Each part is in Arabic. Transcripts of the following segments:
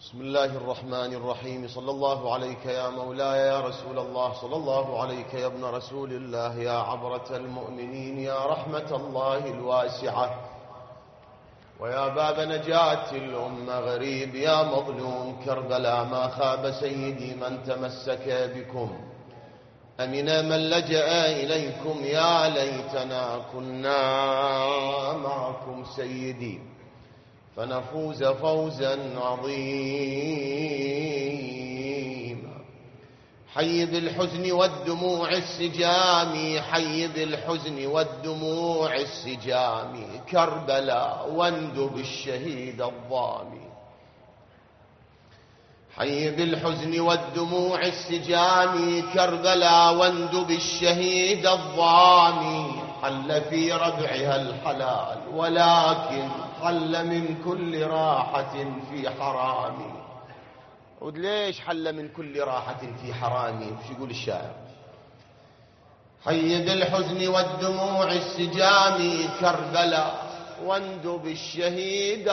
بسم الله الرحمن الرحيم. صلى الله عليك يا مولاي يا رسول الله، صلى الله عليك يا ابن رسول الله، يا عبرة المؤمنين، يا رحمة الله الواسعة، ويا باب نجاة الأمة، غريب يا مظلوم كربلاء، ما خاب سيدي من تمسك بكم، أمن من لجأ إليكم، يا ليتنا كنا معكم سيدي فنفوز فوزا عظيما. حي بالحزن والدموع السجام، حي بالحزن والدموع السجام، كربلاء واندب الشهيد الظامي. حي بالحزن والدموع السجام، كربلاء واندب الشهيد الظامي. حل في ربعها الحلال ولكن حل من كل راحة في حرامي. وليش حل من كل راحة في حرامي؟ وش يقول الشاعر؟ حي بالحزن والدموع السجام، كربلاء واندب الشهيد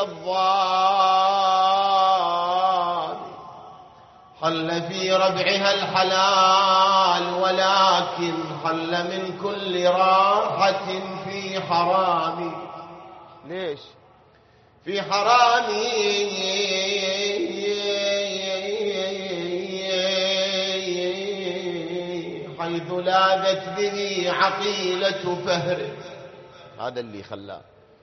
الظامي. حل في ربعها الحلال ولكن حل من كل راحة في حرامي. ليش؟ في حرامي حيث لاذت به عقيلة فهر. هذا اللي خلاه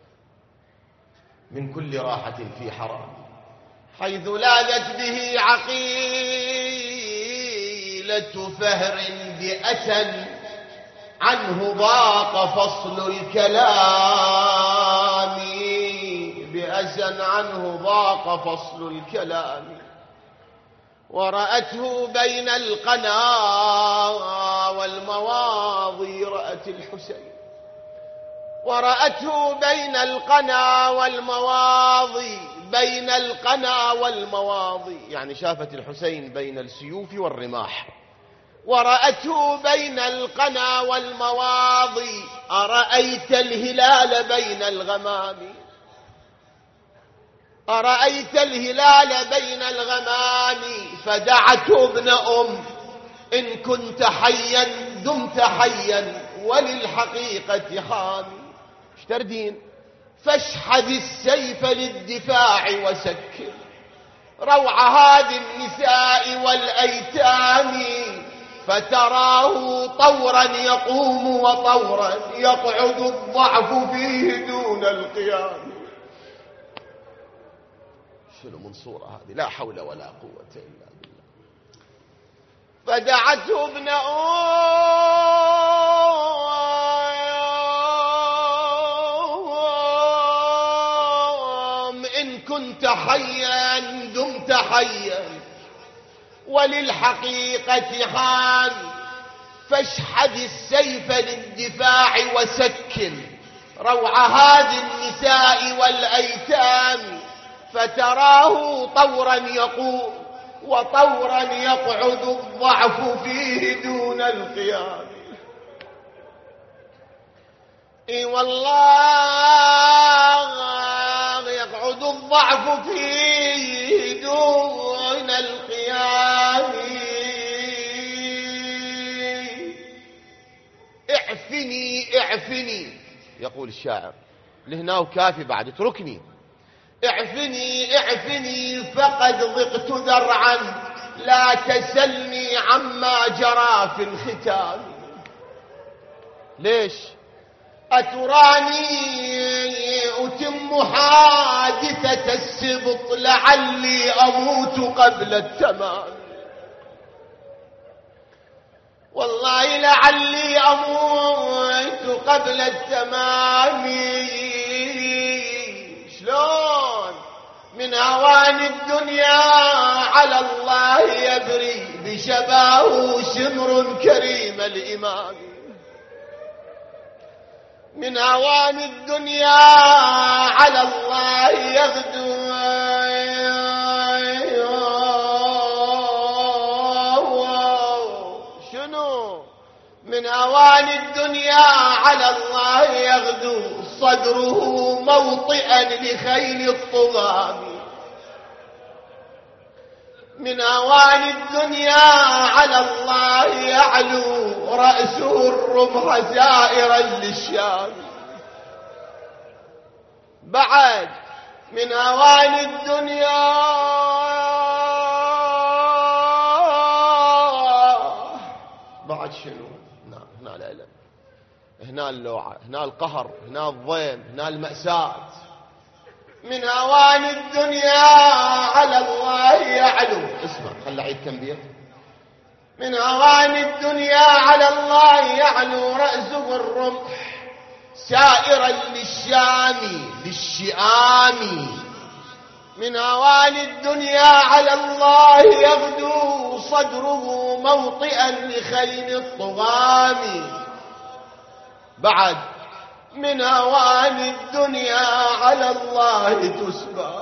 من كل راحة في حرامي. حيث لاذت به عقيلة فهر بأسا عنه ضاق فصل الكلام. بأسا عنه ضاق فصل الكلام. ورأته بين القنا والمواضي، رأت الحسين، ورأته بين القنا والمواضي، بين القنا والمواضي، يعني شافت الحسين بين السيوف والرماح. ورأته بين القنا والمواضي، أرأيت الهلال بين الغمام. أرأيت الهلال بين الغمام. فدعت ابن إن كنت حيا دمت حيا وللحقيقة حامي. ايش تردين؟ فاشحذ السيف للدفاع وسكر روع هذه النساء والأيتام. فتراه طورا يقوم وطورا يقعد الضعف فيه دون القيام. شنو من صورة هذه؟ لا حول ولا قوة إلا بالله. فدعته ابن إن كنت حيا دمت حيا وللحقيقة حام. فاشحذ السيف للدفاع وسكن روع هذه النساء والأيتام. فتراه طورا يقوم وطورا يقعد الضعف فيه دون القيام. اي والله يقعد الضعف فيه دون القيام. اعفني اعفني، يقول الشاعر، لهنا وكافي بعد، اتركني. اعفني اعفني فقد ضقت ذرعا، لا تسلني عما جرى في الختام. ليش؟ أتراني أتم حادثة السبط لعلي أموت قبل التمام. والله لعلي أموت قبل التمام. شلون؟ من هوان الدنيا على الله يبري بشباه شمر كريم الإمام. من هوان الدنيا على الله يغدو. شنو؟ من هوان الدنيا على الله يغدو صدره موطئا لخيل الطغام. من أوان الدنيا على الله يعلو رأسه الرمح سائرا للشام. بعد من أوان الدنيا بعد شنو؟ هنا الألم، هنا اللوعة، هنا القهر، هنا الضيم، هنا المأساة. من أوان الدنيا على الله يعلو. اسمع، خل أعيد كم بيت. من أوان الدنيا على الله يعلو رأسه الرمح سائرا للشئام. من أوان الدنيا على الله يغدو صدره موطئا لخيل الطغام. بعد من أوان الدنيا على الله تسبى.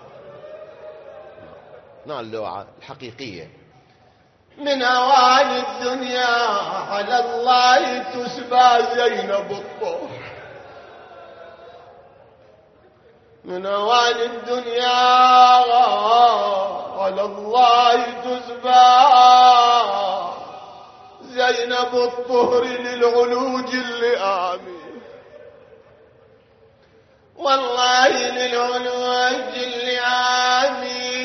اللوعة الحقيقية. من أوان الدنيا على الله تسبى زينب الطهر. من أوان الدنيا على الله تسبى زينب الطهر للعلوج اللئام. والله للعلوج اللئام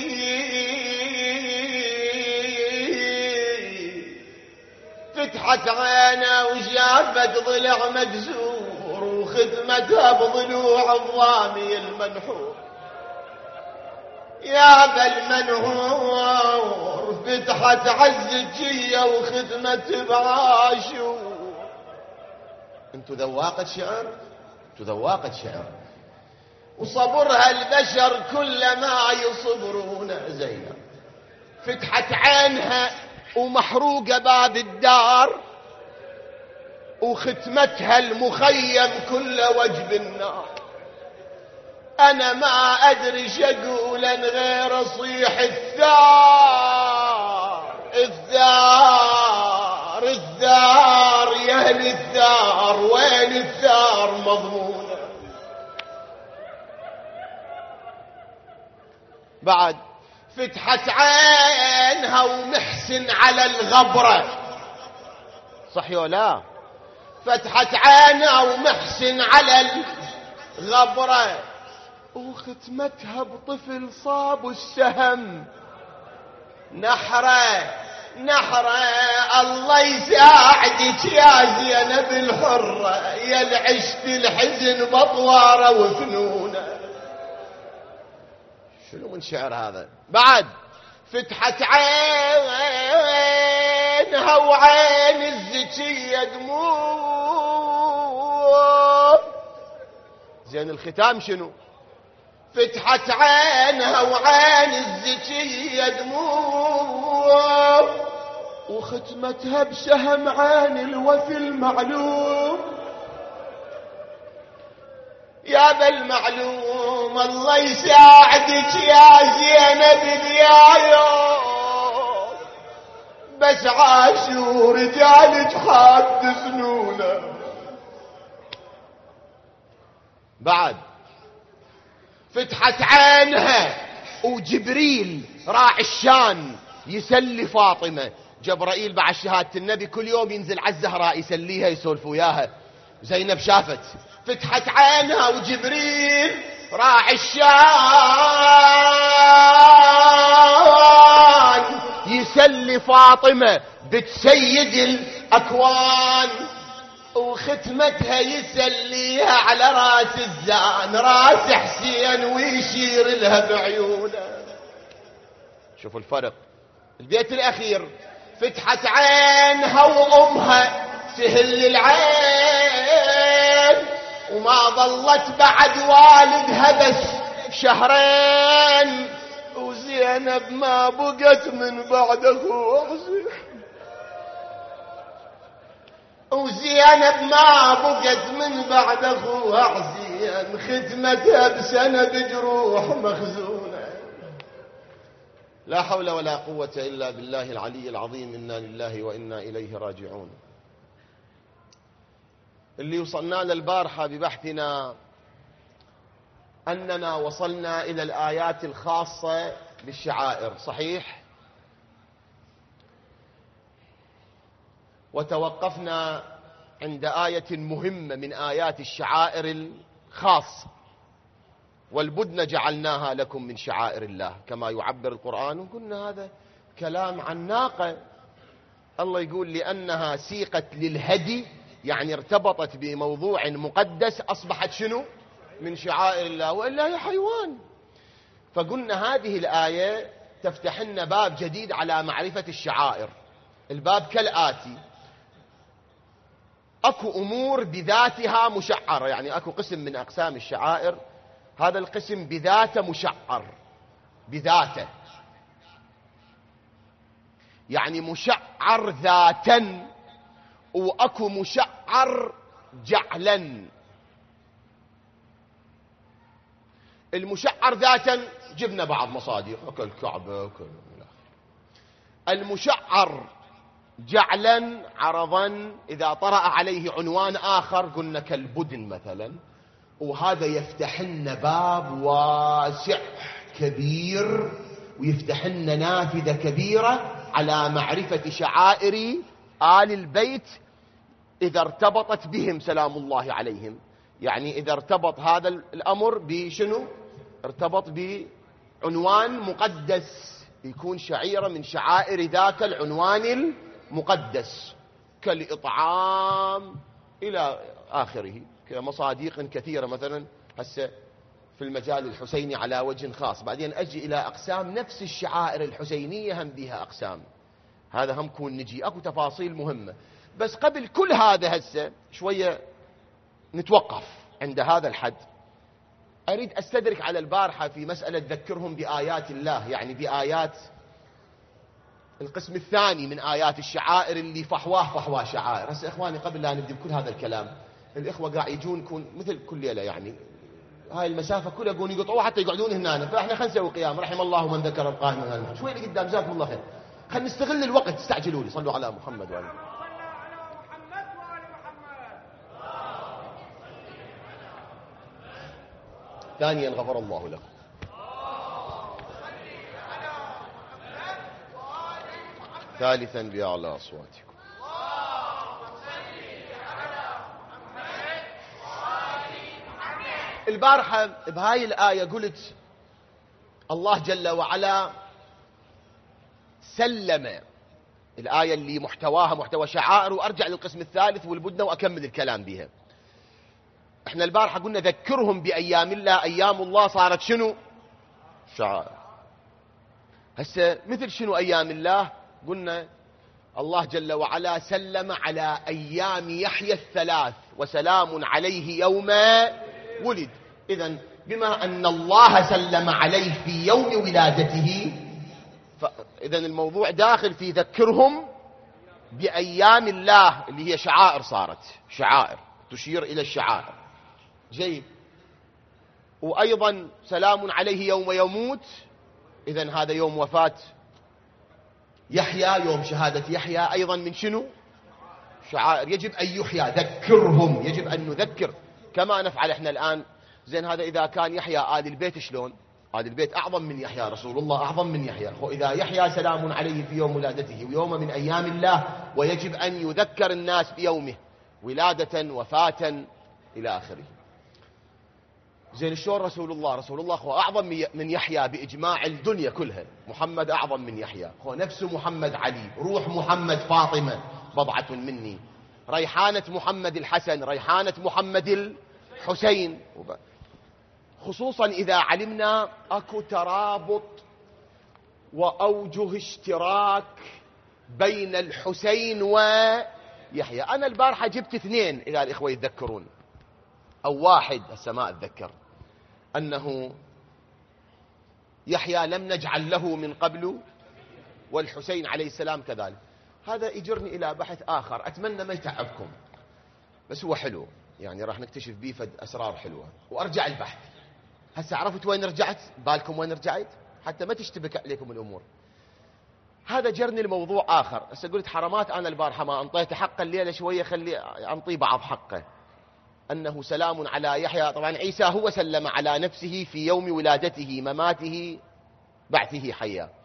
فتحت عينه وشافت ضلع مكسور وختمتها بضلوع الضامي المنحور. يا بالمنحور فتحت عزجية وختمت بعاشور. انتو ذواقة شعر، انتو ذواقة شعر. وصبرها البشر كلما يصبرون. زينب فتحت عينها ومحروقة باب الدار وختمتها المخيم كل وجب النار. أنا ما أدري شقولا غير صيح الثار الثار الثار. يا أهل الثار وين الثار مضمونة. بعد فتحت عينها ومحسن على الغبرة. صح يا لا؟ فتحت عينها ومحسن على الغبرة وختمتها بطفل صاب السهم نحره نحره. الله يساعدك يا زينب الحرة يا العشت الحزن بطواره وفنونه. شنو من شعر هذا؟ بعد فتحت عينها وعين الزكية دموع. زين الختام شنو؟ فتحت عينها وعين الزكية دموع وختمتها بسهم عين الوفي المعلوم. يا بالمعلوم الله يساعدك يا زينب اليوم بس عاشور رجالك حاد سنونه. بعد فتحت عينها وجبريل راعي الشان يسلي فاطمة. جبرائيل بعد شهادة النبي كل يوم ينزل على الزهراء يسليها يسولف وياها. زينب شافت فتحت عينها وجبريل راعي الشان يسلي فاطمة بنت سيد الأكوان وختمتها يسليها على راس الزان راس حسين ويشير لها بعيونه. شوفوا الفرق. البيت الأخير فتحت عينها وأمها تهل العين وما ظلت بعد والدها بس شهرين وزينب ما بقت من بعد أخوها حسين. وزينب ما بقت من بعد أخوها حسين ختمتها بسنة بجروح مخزونة. لا حول ولا قوة إلا بالله العلي العظيم. إنا لله وإنا إليه راجعون. اللي وصلنا للبارحة ببحثنا أننا وصلنا إلى الآيات الخاصة بالشعائر. صحيح؟ وتوقفنا عند آية مهمة من آيات الشعائر الخاصة: والبدن جعلناها لكم من شعائر الله كما يعبر القرآن. وقلنا هذا كلام عن ناقة، الله يقول لأنها سيقت للهدي، يعني ارتبطت بموضوع مقدس، أصبحت شنو؟ من شعائر الله، وإلا هي حيوان. فقلنا هذه الآية تفتح لنا باب جديد على معرفة الشعائر. الباب كالآتي: أكو أمور بذاتها مشعرة، يعني أكو قسم من أقسام الشعائر هذا القسم بذاته مشعر، بذاته يعني مشعر ذاتا، وأكو مشعر جعلا. المشعر ذاتا جبنا بعض مصادر كالكعبة المشعر جعلا عرضا إذا طرأ عليه عنوان آخر قلنا كالبدن مثلا. وهذا يفتح لنا باب واسع كبير، ويفتح لنا نافذة كبيرة على معرفة شعائر آل البيت إذا ارتبطت بهم سلام الله عليهم. يعني إذا ارتبط هذا الأمر بشنو؟ ارتبط بعنوان مقدس، يكون شعيرة من شعائر ذاك العنوان المقدس، كالإطعام إلى آخره، كمصاديق كثيرة مثلا هسه في المجال الحسيني على وجه خاص. بعدين أجي إلى أقسام نفس الشعائر الحسينية هم بها أقسام، هذا هم كون نجي أكو تفاصيل مهمة. بس قبل كل هذا هسه شوية نتوقف عند هذا الحد. أريد أستدرك على البارحة في مسألة ذكرهم بآيات الله، يعني بآيات القسم الثاني من آيات الشعائر اللي فحواه شعائر. هسه إخواني قبل لا نبدأ بكل هذا الكلام، الإخوة قاعد يجون كون مثل كل ليلة، يعني هاي المسافة كلها يقولون يقطعوها حتى يقعدون هنا، فإحنا خلينا نسوي قيام. رحم الله من ذكر القائم من هذا شوي اللي قدام، جزاكم الله خير. خلينا نستغل الوقت، استعجلوا لي، صلوا على محمد وعلى ثانيا غفر الله لكم. ثالثا بأعلى أصواتكم. البارحة بهاي الآية قلت الله جل وعلا سلم الآية اللي محتواها محتوى شعائر، وأرجع للقسم الثالث والبدنة وأكمل الكلام بها. احنا البارحة قلنا ذكرهم بأيام الله، أيام الله صارت شنو؟ شعائر. هسه مثل شنو أيام الله؟ قلنا الله جل وعلا سلم على أيام يحيى الثلاث وسلام عليه يوم ولد. إذن بما أن الله سلم عليه في يوم ولادته، إذن الموضوع داخل في ذكرهم بأيام الله اللي هي شعائر، صارت شعائر تشير إلى الشعائر. جيد. وأيضا سلام عليه يوم يموت، إذن هذا يوم وفاة يحيى، يوم شهادة يحيى أيضا من شنو؟ شعائر يجب أن يحيى. ذكرهم، يجب أن نذكر كما نفعل احنا الآن. زين هذا إذا كان يحيى آل البيت شلون؟ آل البيت أعظم من يحيى، رسول الله أعظم من يحيى. وإذا يحيى سلام عليه في يوم ولادته ويوم من أيام الله، ويجب أن يذكر الناس بيومه ولادة وفاة إلى آخره. زين شلون رسول الله هو أعظم من يحيى بإجماع الدنيا كلها. محمد أعظم من يحيى، هو نفس محمد علي، روح محمد فاطمة بضعة مني، ريحانة محمد الحسن، ريحانة محمد الحسين. خصوصا إذا علمنا أكو ترابط وأوجه اشتراك بين الحسين ويحيى. أنا البارحة جبت اثنين إذا الإخوة يتذكرون، أو واحد هسه ما أتذكر، أنه يحيى لم نجعل له من قبل، والحسين عليه السلام كذلك. هذا يجرني إلى بحث آخر، أتمنى ما يتعبكم، بس هو حلو، يعني راح نكتشف بيه فد أسرار حلوة. وأرجع البحث. هسه عرفت وين رجعت؟ بالكم وين رجعت؟ حتى ما تشتبك عليكم الأمور. هذا جرني الموضوع آخر. هسه قلت حرمات أنا البارحة ما أنطيته حقه الليلة شوية، خلي أنطي بعض حقه. أنه سلام على يحيى، طبعا عيسى هو سلم على نفسه في يوم ولادته، مماته، بعثه حيا.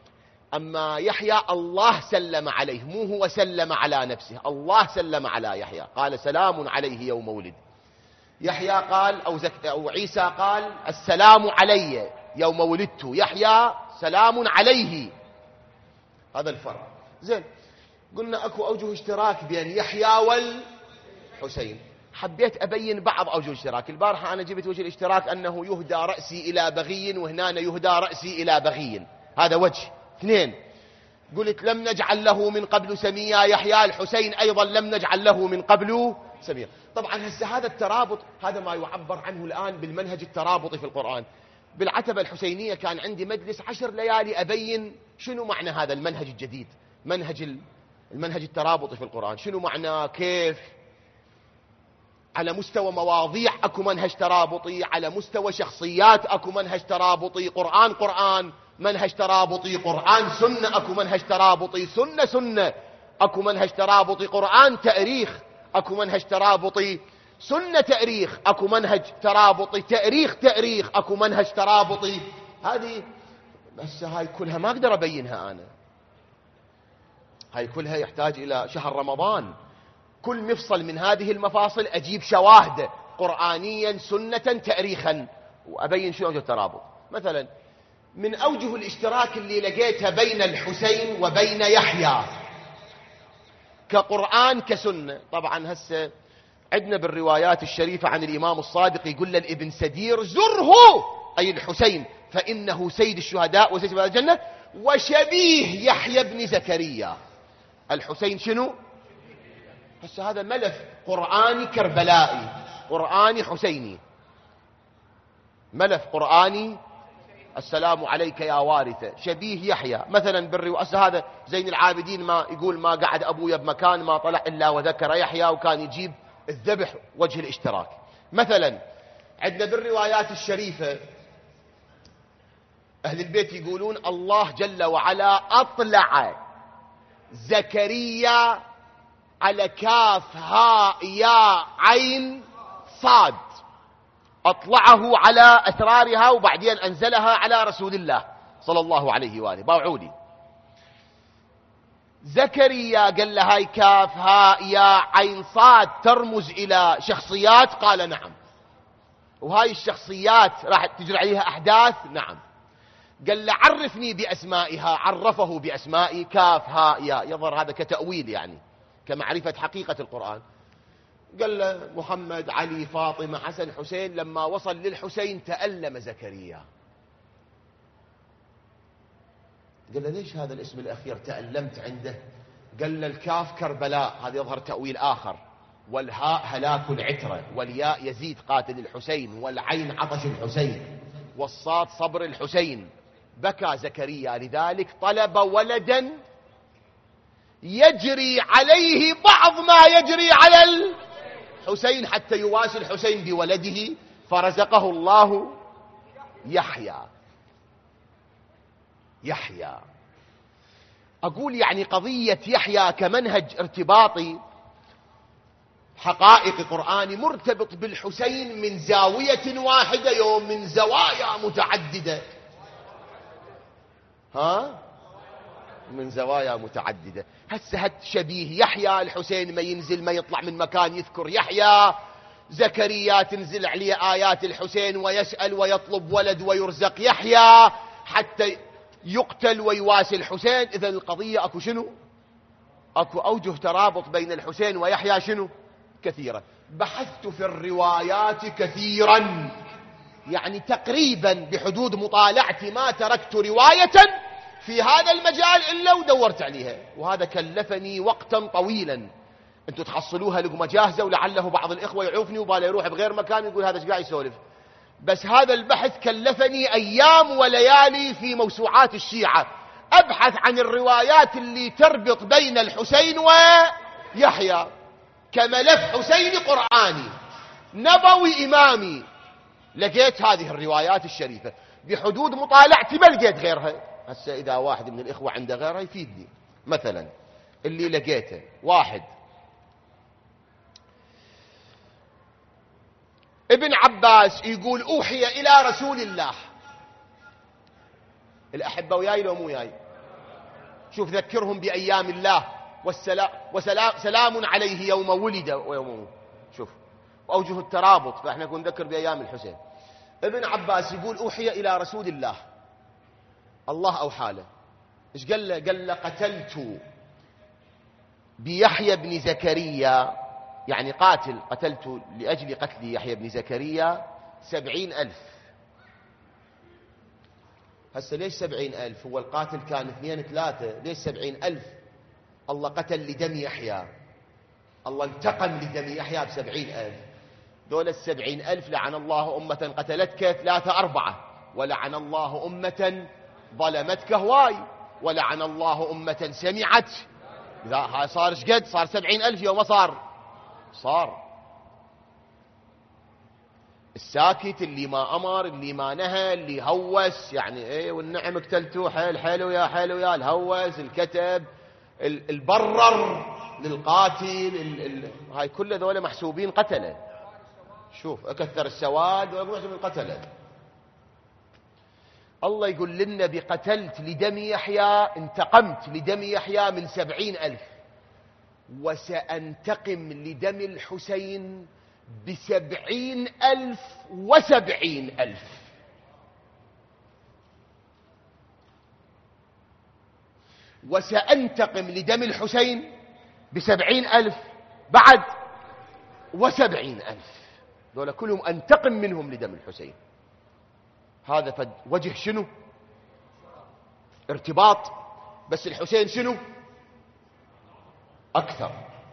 أما يحيى الله سلم عليه، مو هو سلم على نفسه، الله سلم على يحيى، قال سلام عليه يوم ولد. يحيى قال أو عيسى قال السلام علي يوم ولدت، يحيى سلام عليه. هذا الفرق. زين، قلنا أكو أوجه اشتراك بين يحيى والحسين، حبيت أبين بعض أوجه الاشتراك. البارحة أنا جبت وجه الاشتراك أنه يهدى رأسي إلى بغي، وهنا يهدى رأسي إلى بغي، هذا وجه. اثنين، قلت لم نجعل له من قبل سميا يحيى، الحسين أيضا لم نجعل له من قبل سميا. طبعا هسه هذا الترابط هذا ما يعبر عنه الآن بالمنهج الترابطي في القرآن. بالعتبة الحسينية كان عندي مجلس 10 ليالي أبين شنو معنى هذا المنهج الجديد، المنهج الترابطي في القرآن، شنو معناه، كيف على مستوى مواضيع أكو منهج ترابطي، على مستوى شخصيات أكو منهج ترابطي، قرآن منهج ترابطي، قرآن سنة أكو منهج ترابطي، سنة أكو منهج ترابطي، قرآن تاريخ أكو منهج ترابطي، سنة تاريخ أكو منهج ترابطي، تاريخ أكو منهج ترابطي. هذه بس هاي كلها ما أقدر أبينها أنا، هاي كلها يحتاج إلى شهر رمضان. كل مفصل من هذه المفاصل أجيب شواهد قرآنيا سنة تاريخا وأبين شو أوجه الترابط. مثلا من أوجه الاشتراك اللي لقيتها بين الحسين وبين يحيى كقرآن كسنة، طبعا هسه عندنا بالروايات الشريفة عن الإمام الصادق يقول للابن سدير زره، أي الحسين، فإنه سيد الشهداء وسيد شهداء الجنة وشبيه يحيى بن زكريا. الحسين شنو؟ هسه هذا ملف قرآني كربلائي، قرآني حسيني، ملف قرآني السلام عليك يا وارثة، شبيه يحيى. مثلا بالرواية هذا زين العابدين ما يقول ما قعد أبويا بمكان ما طلع إلا وذكر يحيى، وكان يجيب الذبح وجه الاشتراك. مثلا عندنا بالروايات الشريفة أهل البيت يقولون الله جل وعلا أطلع زكريا على كاف هاء يا عين صاد، أطلعه على أسرارها وبعدين أنزلها على رسول الله صلى الله عليه وآله. باوعولي زكريا قال له هاي كاف هاء يا عين صاد ترمز إلى شخصيات، قال نعم. وهاي الشخصيات راح تجري عليها أحداث، نعم. قال له عرفني بأسمائها، عرفه بأسماء كاف هاء يا، يظهر هذا كتأويل يعني كمعرفة حقيقة القرآن. قال له محمد علي فاطمة حسن حسين. لما وصل للحسين تألم زكريا، قال له ليش هذا الاسم الأخير تألمت عنده؟ قال له الكاف كربلاء، هذا يظهر تأويل آخر، والهاء هلاك العترة، والياء يزيد قاتل الحسين، والعين عطش الحسين، والصاد صبر الحسين. بكى زكريا لذلك طلب ولدا يجري عليه بعض ما يجري على الحسين حتى يواسي الحسين بولده، فرزقه الله يحيى. أقول يعني قضية يحيى كمنهج ارتباطي حقائق قرآني مرتبط بالحسين من زاوية واحدة، يوم من زوايا متعددة، من زوايا متعددة. هسه شبيه يحيى، الحسين ما ينزل ما يطلع من مكان يذكر يحيى، زكريا تنزل عليه آيات الحسين ويسأل ويطلب ولد ويرزق يحيى حتى يقتل ويواسي الحسين. إذا القضية أكو شنو؟ أكو أوجه ترابط بين الحسين ويحيى شنو؟ كثيرة. بحثت في الروايات كثيرا، يعني تقريبا بحدود مطالعتي ما تركت رواية في هذا المجال إلا ودورت عليها، وهذا كلفني وقتا طويلا. أنتم تحصلوها لقمة جاهزة، ولعله بعض الإخوة يعوفني وبالا يروح بغير مكان يقول هذا ايش قاعد يسولف. بس هذا البحث كلفني أيام وليالي في موسوعات الشيعة أبحث عن الروايات اللي تربط بين الحسين ويحيى كملف حسيني قرآني نبوي إمامي. لقيت هذه الروايات الشريفة بحدود مطالعتي، ما لقيت غيرها. هسه إذا واحد من الإخوة عنده غيرها يفيدني. مثلا اللي لقيته، واحد ابن عباس يقول أوحي إلى رسول الله. الأحبة وياي لو مو وياي؟ شوف ذكرهم بأيام الله سلام عليه يوم ولد ويوم موت. شوف أوجه الترابط، فإحنا نكون نذكر بأيام الحسين. ابن عباس يقول أوحي إلى رسول الله، الله أوحى له. إيش قال له؟ قال له قتلت بيحيى بن زكريا، يعني قتلت لأجل قتل يحيى بن زكريا 70,000. هسه ليش 70,000؟ هو القاتل كان 2 3، ليش 70,000؟ الله قتل لدم يحيى، الله انتقم لدم يحيى ب70,000. دول 70,000 لعن الله أمة قتلتك 3 4، ولعن الله أمة ظلمتك هواي، ولعن الله أمة سمعت. إذا صار ايش قد؟ صار 70,000 يوم صار الساكت، اللي ما أمر، اللي ما نهى، اللي هوس، يعني ايه والنعم اقتلتوه، حلو يا الهوس، الكتب، البرر للقاتل، هاي كل ذولا محسوبين قتله. شوف أكثر السواد ومعظم القتله. الله يقول لنا بقتلت لدم يحيى، انتقمت لدم يحيى من 70,000، وسأنتقم لدم الحسين ب70,000 و70,000. وسأنتقم لدم الحسين ب70,000 بعد و70,000، دول كلهم أنتقم منهم لدم الحسين. هذا وجه شنو؟ ارتباط. بس الحسين شنو؟ أكثر.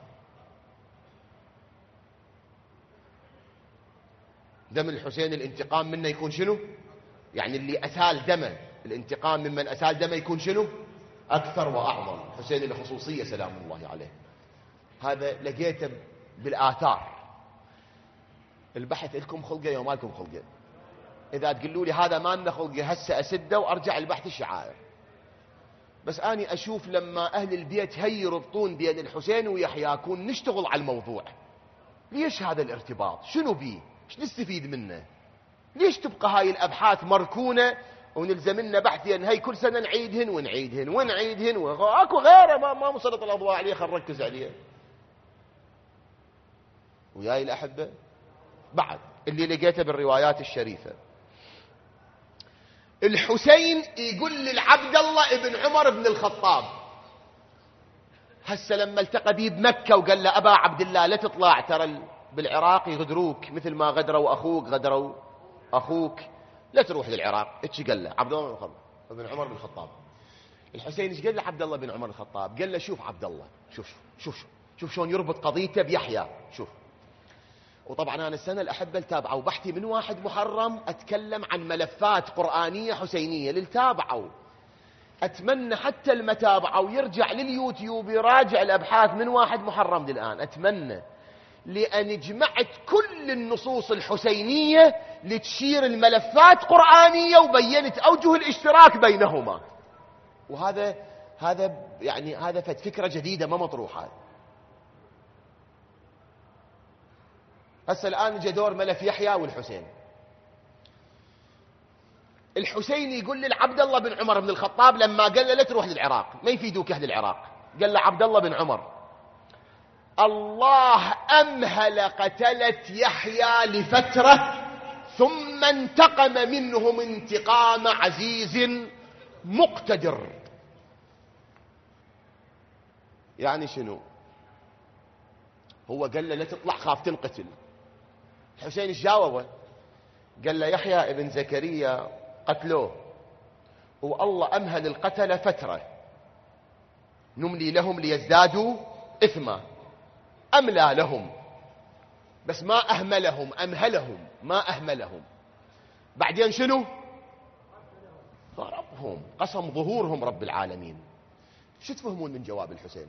دم الحسين الانتقام منه يكون شنو؟ يعني اللي أسال دمه، الانتقام ممن أسال دمه يكون شنو؟ أكثر وأعظم. الحسين له خصوصية سلام الله عليه. هذا لقيته بالآثار. البحث لكم خلقه يوم ما لكم خلقه. إذا تقولوا لي هذا ما لنا خلقه هسه أسده وأرجع البحث الشعائر. بس أنا أشوف لما أهل البيت هي يربطون بين الحسين ويحيى كون نشتغل على الموضوع. ليش هذا الارتباط؟ شنو بيه؟ ايش نستفيد منه؟ ليش تبقى هاي الأبحاث مركونة ونلزمنا بحثين هاي كل سنة نعيدهن وأكو غيره ما مسلط الأضواء عليه، خل نركز عليه. وياي الأحبة بعد اللي لقيته بالروايات الشريفة، الحسين يقول للعبد الله ابن عمر بن الخطاب، هسه لما التقى بيه بمكة وقال له أبا عبد الله لا تطلع، ترى بالعراق يغدروك مثل ما غدروا أخوك، لا تروح للعراق. ايش قال له عبد الله بن عمر بن الخطاب؟ الحسين ايش قال له عبد الله بن عمر الخطاب؟ قال له شوف عبد الله، شوف شلون يربط قضيته بيحيى. شوف، وطبعا أنا السنة الأحبة التابعوا بحثي من 1 محرم أتكلم عن ملفات قرآنية حسينية للتابعوا. أتمنى حتى المتابعة ويرجع لليوتيوب يراجع الأبحاث من 1 محرم للآن. أتمنى، لأن جمعت كل النصوص الحسينية لتشير الملفات قرآنية وبينت أوجه الاشتراك بينهما. وهذا يعني هذا فكرة جديدة ما مطروحة. هسه الآن جاء دور ملف يحيى والحسين. الحسين يقول للعبد الله بن عمر بن الخطاب لما قال له لا تروح للعراق، ما يفيدوك أهل العراق، قال له عبد الله بن عمر الله أمهل قتلة يحيى لفترة ثم انتقم منهم انتقام عزيز مقتدر. يعني شنو؟ هو قال له لا تطلع خاف تنقتل. الحسين ايش جاوبه؟ قال له يحيى ابن زكريا قتلوه والله أمهل القتل فترة نملي لهم ليزدادوا إثما. أملى لهم بس ما أهملهم، أمهلهم ما أهملهم. بعدين شنو؟ ضربهم، قسم ظهورهم رب العالمين. شو تفهمون من جواب الحسين؟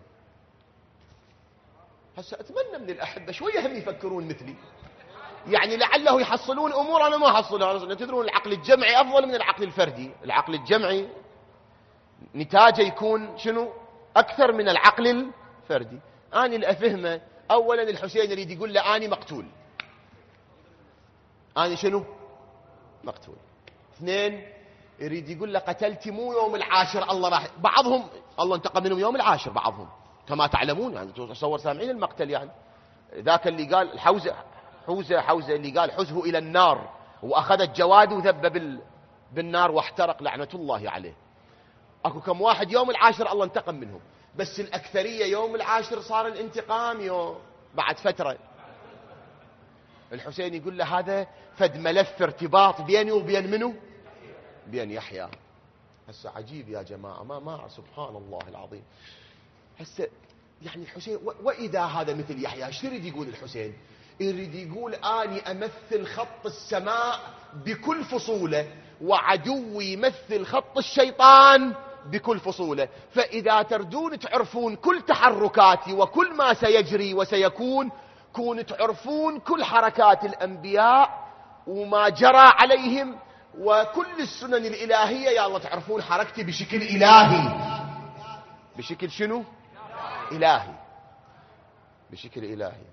هسه أتمنى من الأحبة شوية هم يفكرون مثلي، يعني لعله يحصلون أمور أنا ما حصلها. تدرون العقل الجمعي أفضل من العقل الفردي. العقل الجمعي نتاجه يكون شنو؟ أكثر من العقل الفردي. أنا اللي أفهمه أولا الحسين يريد يقول له أنا مقتول، أنا شنو؟ مقتول. 2 يريد يقول له قتلتي مو يوم العاشر الله راح، بعضهم الله انتقم منهم يوم العاشر، بعضهم كما تعلمون يعني، تصور سامعين المقتل يعني. ذاك اللي قال حوزة اللي قال حزه إلى النار وأخذت جواد وذب بالنار واحترق لعنة الله عليه. أكو كم واحد يوم العاشر الله انتقم منهم، بس الأكثرية يوم العاشر صار الانتقام يوم بعد فترة. الحسين يقول له هذا فد ملف ارتباط بيني وبين منه، بين يحيى. هسه عجيب يا جماعة، ما سبحان الله العظيم. هسه يعني الحسين وإذا هذا مثل يحيى، ايش يريد يقول الحسين؟ يريد يقول أني أمثل خط السماء بكل فصوله، وعدوي يمثل خط الشيطان بكل فصوله. فإذا تردون تعرفون كل تحركاتي وكل ما سيجري وسيكون، كون تعرفون كل حركات الأنبياء وما جرى عليهم وكل السنن الإلهية، يا الله تعرفون حركتي بشكل إلهي. بشكل شنو؟ إلهي، بشكل إلهي.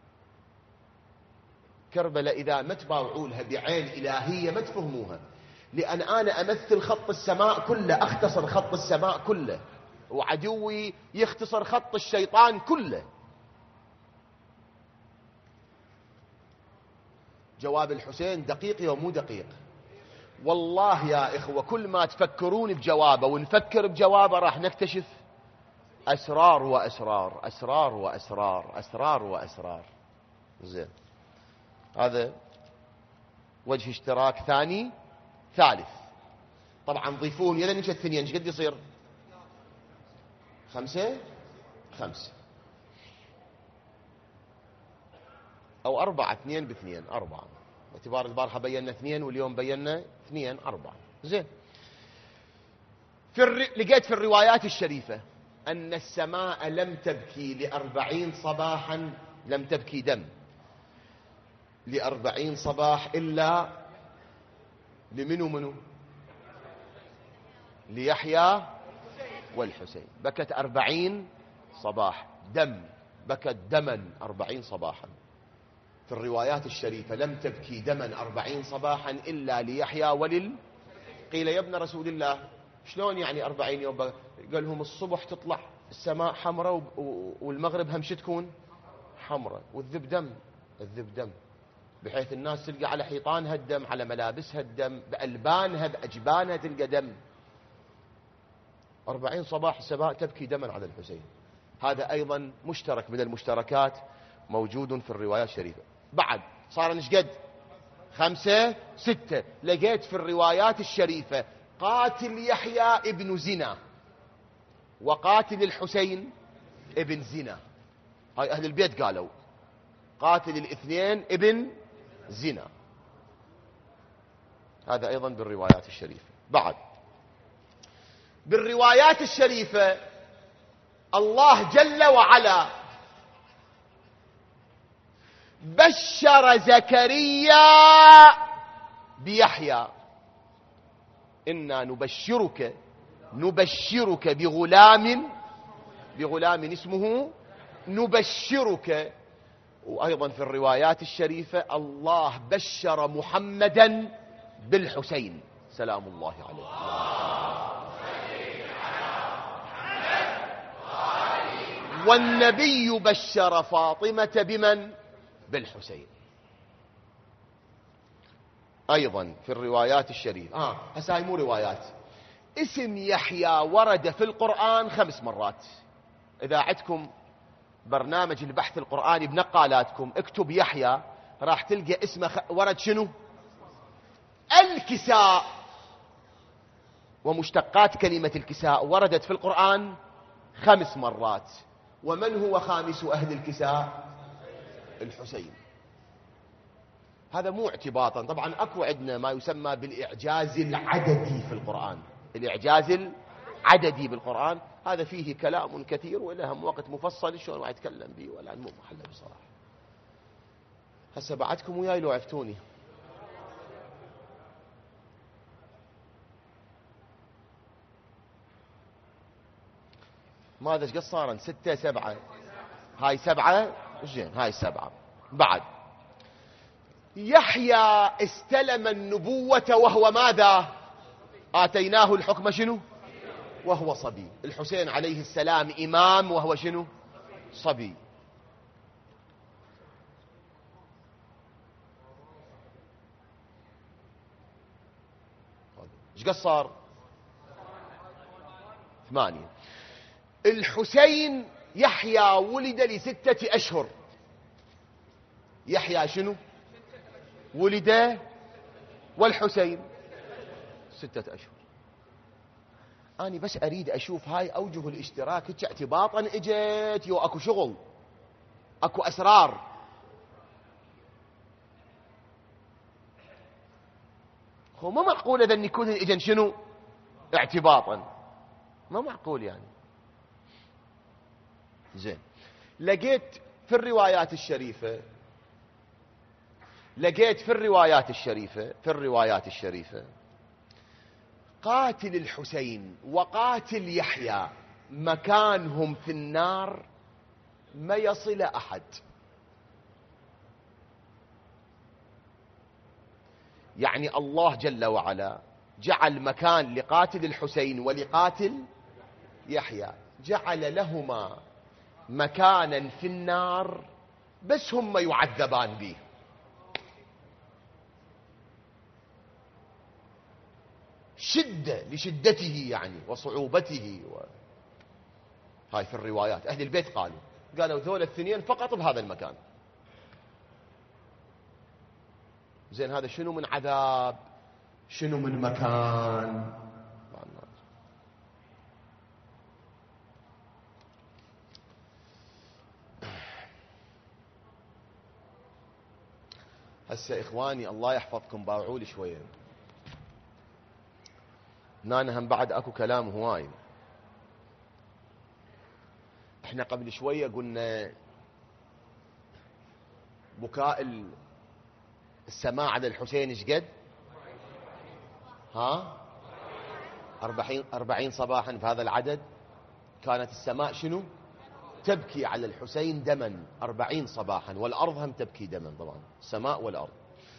كربلاء إذا ما تباوعوا لها بعين إلهية ما تفهموها، لأن أنا أمثل خط السماء كله، أختصر خط السماء كله، وعدوي يختصر خط الشيطان كله. جواب الحسين دقيق يوم مو دقيق؟ والله يا إخوة كل ما تفكرون بجوابه ونفكر بجوابه راح نكتشف أسرار وأسرار، أسرار وأسرار، أسرار وأسرار. زين، هذا وجه اشتراك ثاني. ثالث، طبعا ضيفون يلا نجد اثنين، ايش قد يصير؟ 5 أو 4، 2 ب2 4، باعتبار البارحة بينا 2 واليوم بينا 2 4. زين، لقيت في الروايات الشريفة أن السماء لم تبكي ل40 صباحا، لم تبكي دم ل40 صباح إلا لمنو؟ ليحيى والحسين. بكت 40 صباح دم، بكت دما 40 صباحا. في الروايات الشريفة لم تبكي دما 40 صباحا إلا ليحيى قيل يا ابن رسول الله شلون يعني 40 يوم؟ قال لهم الصبح تطلع السماء حمراء والمغرب همش تكون حمراء، والذب دم، الذب دم، بحيث الناس تلقى على حيطانها الدم، على ملابسها الدم، بألبانها بأجبانها تلقى دم. 40 صباح السماء تبكي دما على الحسين. هذا أيضا مشترك من المشتركات موجود في الروايات الشريفة. بعد صار نشقد 5 6. لقيت في الروايات الشريفة قاتل يحيى ابن زنا وقاتل الحسين ابن زنا. هاي أهل البيت قالوا قاتل الاثنين ابن زنا. هذا أيضا بالروايات الشريفة. بعد بالروايات الشريفة الله جل وعلا بشر زكريا بيحيى، إنا نبشرك بغلام اسمه نبشرك. وأيضا في الروايات الشريفة الله بشر محمدا بالحسين سلام الله عليه. والنبي بشر فاطمة بمن؟ بالحسين. أيضا في الروايات الشريفة هسه هاي مو روايات، اسم يحيى ورد في القرآن 5 مرات. إذا عندكم برنامج البحث القرآني بنقالاتكم اكتب يحيى راح تلقى اسمه ورد شنو؟ الكساء، ومشتقات كلمة الكساء وردت في القرآن 5 مرات. ومن هو خامس أهل الكساء؟ الحسين. هذا مو اعتباطا، طبعا اكو عندنا ما يسمى بالإعجاز العددي في القرآن. الإعجاز العددي بالقرآن هذا فيه كلام كثير ولهم وقت مفصل شلون ما يتكلم به، ولا مو محله بصراحة. هسه بعدكم وياي لو عفتوني. ما ادري ايش قد صارن 6 7. هاي 7 زين، هاي 7. بعد يحيى استلم النبوة وهو ماذا؟ آتيناه الحكم شنو؟ وهو صبي. الحسين عليه السلام إمام وهو شنو؟ صبي. ايش قد صار؟ 8. الحسين يحيى ولد ل6 أشهر. يحيى شنو؟ ولد، والحسين 6 أشهر. أنا بس أريد أشوف هاي أوجه الاشتراك اعتباطا إجت يو أكو شغل، أكو أسرار. هو ما معقول إذا يكون الإجن شنو اعتباطا، ما معقول يعني. زين، لقيت في الروايات الشريفة، قاتل الحسين وقاتل يحيى مكانهم في النار ما يصل أحد. يعني الله جل وعلا جعل مكان لقاتل الحسين ولقاتل يحيى، جعل لهما مكانا في النار بس هم يعذبان به. شدة لشدته يعني وصعوبته هاي في الروايات. أهل البيت قالوا ذول الاثنين فقط بهذا المكان. زين، هذا شنو من عذاب، شنو من مكان. هسه إخواني الله يحفظكم، باوعوا لي شوية. هم بعد أكو كلام هواي. احنا قبل شوية قلنا بكاء السماء على الحسين ايش قد؟ 40 صباحا. بهذا العدد كانت السماء شنو؟ تبكي على الحسين دما 40 صباحا، والأرض هم تبكي دما طبعا، السماء والأرض.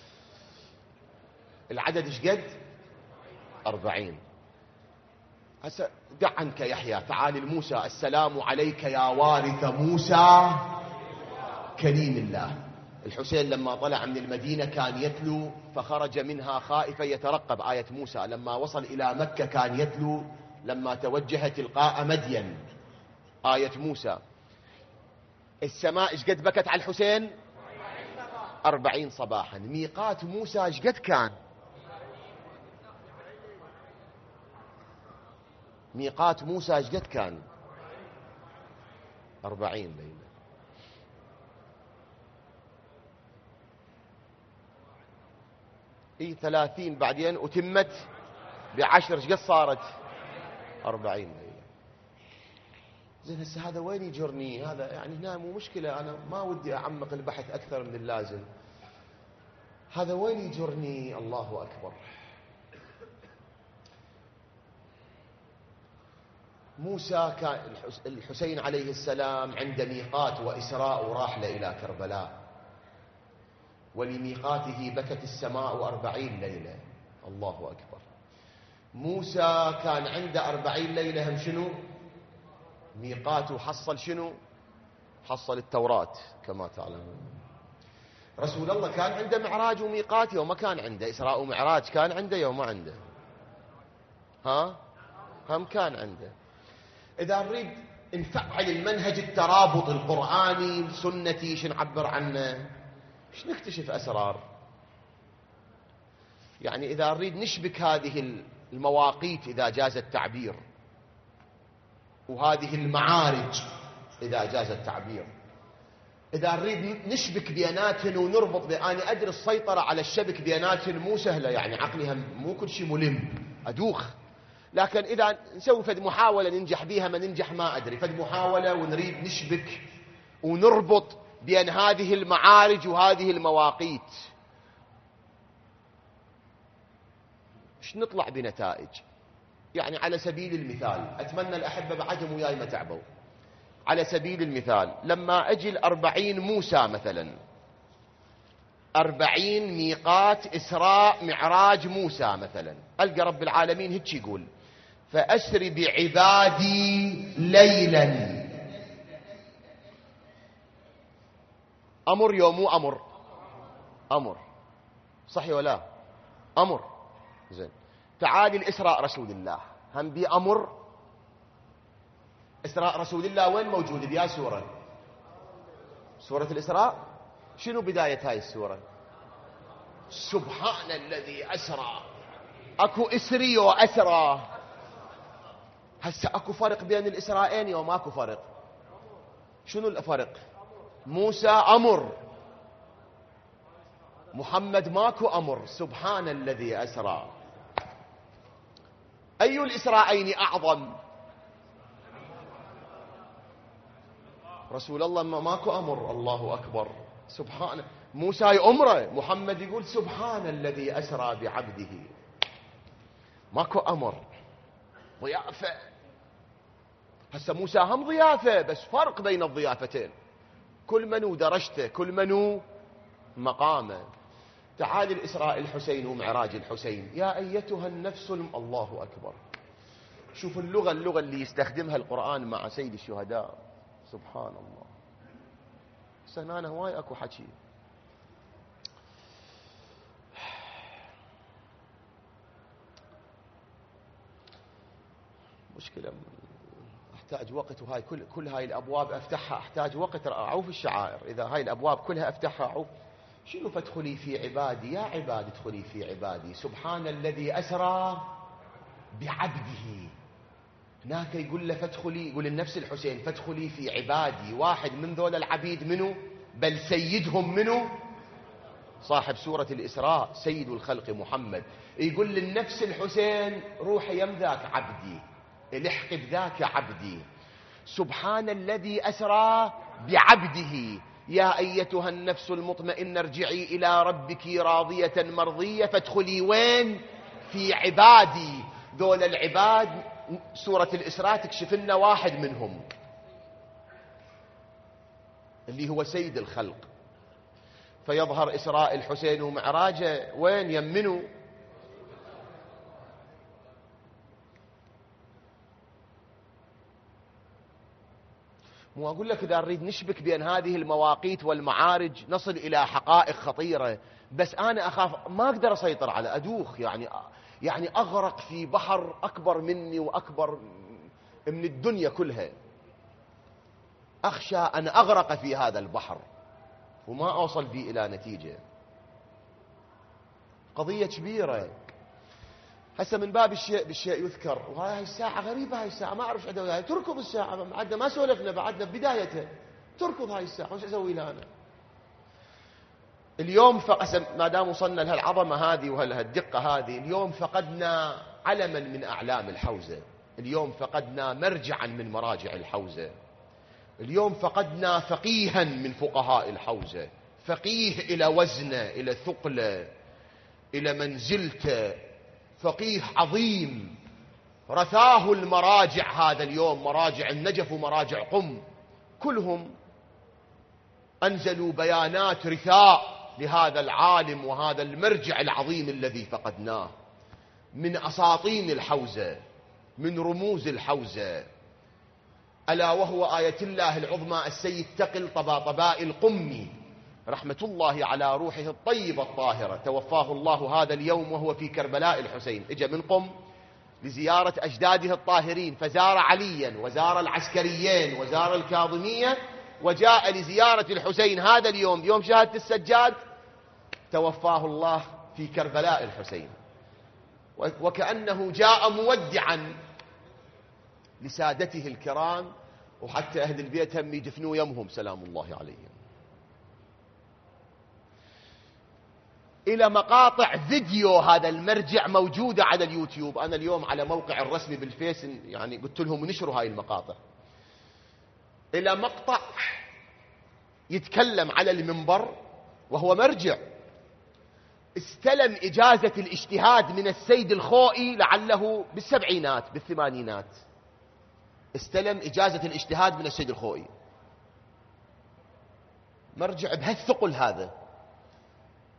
العدد ايش قد؟ 40. هسه دع عنك يحيى، تعال لموسى. السلام عليك يا وارث موسى كليم الله. الحسين لما طلع من المدينة كان يتلو، فخرج منها خائفا يترقب، آية موسى. لما وصل إلى مكة كان يتلو، لما توجه تلقاء مدين، آية موسى. السماء ايش قد بكت على الحسين؟ 40 صباحا. ميقات موسى ايش قد كان؟ ميقات موسى ايش قد كان؟ 40 ليلة. اي 30 بعدين وتمت ب10. ايش قد صارت؟ 40 ليلة. زين، هسه هذا وين يجرني؟ هذا يعني هنا مو مشكلة، أنا ما ودي أعمق البحث أكثر من اللازم. هذا وين يجرني؟ الله أكبر. موسى كان الحسين عليه السلام عند ميقات وإسراء وراحل إلى كربلاء، ولميقاته بكت السماء 40 ليلة. الله أكبر. موسى كان عنده 40 ليلة هم شنو؟ ميقاته حصل شنو؟ حصل التوراة كما تعلمون. رسول الله كان عنده معراج وميقات، يوم ما كان عنده إسراء ومعراج، كان عنده يوم ما عنده. هم كان عنده. إذا نريد نفعل المنهج الترابط القرآني السنتي، شو نعبر عنه؟ شو نكتشف أسرار. يعني إذا نريد نشبك هذه المواقيت إذا جاز التعبير، وهذه المعارج إذا جاز التعبير، إذا نريد نشبك بيناتهن ونربط أنا أدري السيطرة على الشبك بيناتهن مو سهلة، يعني عقلها مو كل شيء ملم أدوخ. لكن إذا نسوي فد محاولة ننجح بيها، ما ننجح ما أدري، فد محاولة ونريد نشبك ونربط بين هذه المعارج وهذه المواقيت، مش نطلع بنتائج. يعني على سبيل المثال، أتمنى الأحبة بعدهم وياي ما تعبوا. على سبيل المثال، لما أجي 40 موسى مثلا، 40 ميقات إسراء معراج موسى مثلا، ألقى رب العالمين هيك يقول: فأسر بعبادي ليلا. أمر يوم مو أمر؟ أمر، صحيح ولا أمر؟ زين، تعالي الإسراء رسول الله هم بي أمر. إسراء رسول الله وين موجود بيا سورة؟ سورة الإسراء. شنو بداية هاي السورة؟ سبحان الذي أسرى. أكو إسري وأسرى. هسه أكو فرق بين الإسراءين وما أكو فرق؟ شنو الفرق؟ موسى أمر، محمد ماكو أمر. سبحان الذي أسرى. أي الإسراءين أعظم؟ رسول الله ماكو أمر. الله أكبر. سبحان موسى يأمره، محمد يقول سبحان الذي أسرى بعبده. ماكو أمر، ضيافة. هسه موسى هم ضيافة، بس فرق بين الضيافتين، كل منو درجته، كل منو مقامه. تعال الإسراء الحسين ومعراج الحسين. يا أيتها النفس الله أكبر. شوف اللغة اللي يستخدمها القرآن مع سيد الشهداء. سبحان الله. سهنانه هواي أكو حكي. مشكلة، أحتاج وقت، وهاي كل هاي الأبواب أفتحها أحتاج وقت. أعوف الشعائر إذا هاي الأبواب كلها أفتحها أعوف. شنو فادخلي في عبادي؟ يا عباد ادخلي في عبادي. سبحان الذي أسرى بعبده. هناك يقول له فادخلي، يقول النفس الحسين فادخلي في عبادي. واحد من ذول العبيد منو؟ بل سيدهم منو؟ صاحب سورة الإسراء سيد الخلق محمد. يقول للنفس الحسين روحي يم ذاك عبدي، الحق بذاك عبدي. سبحان الذي أسرى بعبده. يا أيتها النفس المطمئنة ارجعي إلى ربك راضية مرضية فادخلي وين؟ في عبادي. ذول العباد سورة الإسراء تكشف لنا واحد منهم اللي هو سيد الخلق. فيظهر إسراء الحسين ومعراجه وين؟ يمنوا. مو أقول لك إذا نريد نشبك بين هذه المواقيت والمعارج نصل إلى حقائق خطيرة، بس أنا أخاف ما أقدر أسيطر على أدوخ، يعني أغرق في بحر أكبر مني وأكبر من الدنيا كلها. أخشى أن أغرق في هذا البحر وما أوصل به إلى نتيجة. قضية كبيرة. هسه من باب الشيء بالشيء يذكر، وهاي الساعة غريبة، هاي الساعة ما أعرف عدوها. تركض الساعة، بعدنا ما سولفنا، بعدنا بدايتها تركض هاي الساعة. وش أسوي لها أنا اليوم؟ ما دام وصلنا لهالعظمة هذه وهالدقة هذه، اليوم فقدنا علما من أعلام الحوزة، اليوم فقدنا مرجعا من مراجع الحوزة، اليوم فقدنا فقيها من فقهاء الحوزة، فقيه إلى وزنه، إلى ثقله، إلى منزلته، فقيه عظيم رثاه المراجع هذا اليوم، مراجع النجف ومراجع قم، كلهم أنزلوا بيانات رثاء لهذا العالم وهذا المرجع العظيم الذي فقدناه، من أساطين الحوزة، من رموز الحوزة، ألا وهو آية الله العظمى السيد تقل طباطباء القمي رحمة الله على روحه الطيبة الطاهرة، توفاه الله هذا اليوم وهو في كربلاء الحسين. اجى من قم لزيارة أجداده الطاهرين، فزار عليا وزار العسكريين وزار الكاظمية، وجاء لزيارة الحسين هذا اليوم يوم شهادة السجاد، توفاه الله في كربلاء الحسين، وكأنه جاء مودعا لسادته الكرام، وحتى أهل البيت هم يدفنوا يمهم سلام الله عليهم. إلى مقاطع فيديو هذا المرجع موجودة على اليوتيوب. أنا اليوم على موقع الرسمي بالفيس يعني قلت لهم نشروا هاي المقاطع. إلى مقطع يتكلم على المنبر وهو مرجع، استلم إجازة الاجتهاد من السيد الخوئي لعله بالسبعينات بالثمانينات، استلم إجازة الاجتهاد من السيد الخوئي، مرجع بهالثقل هذا،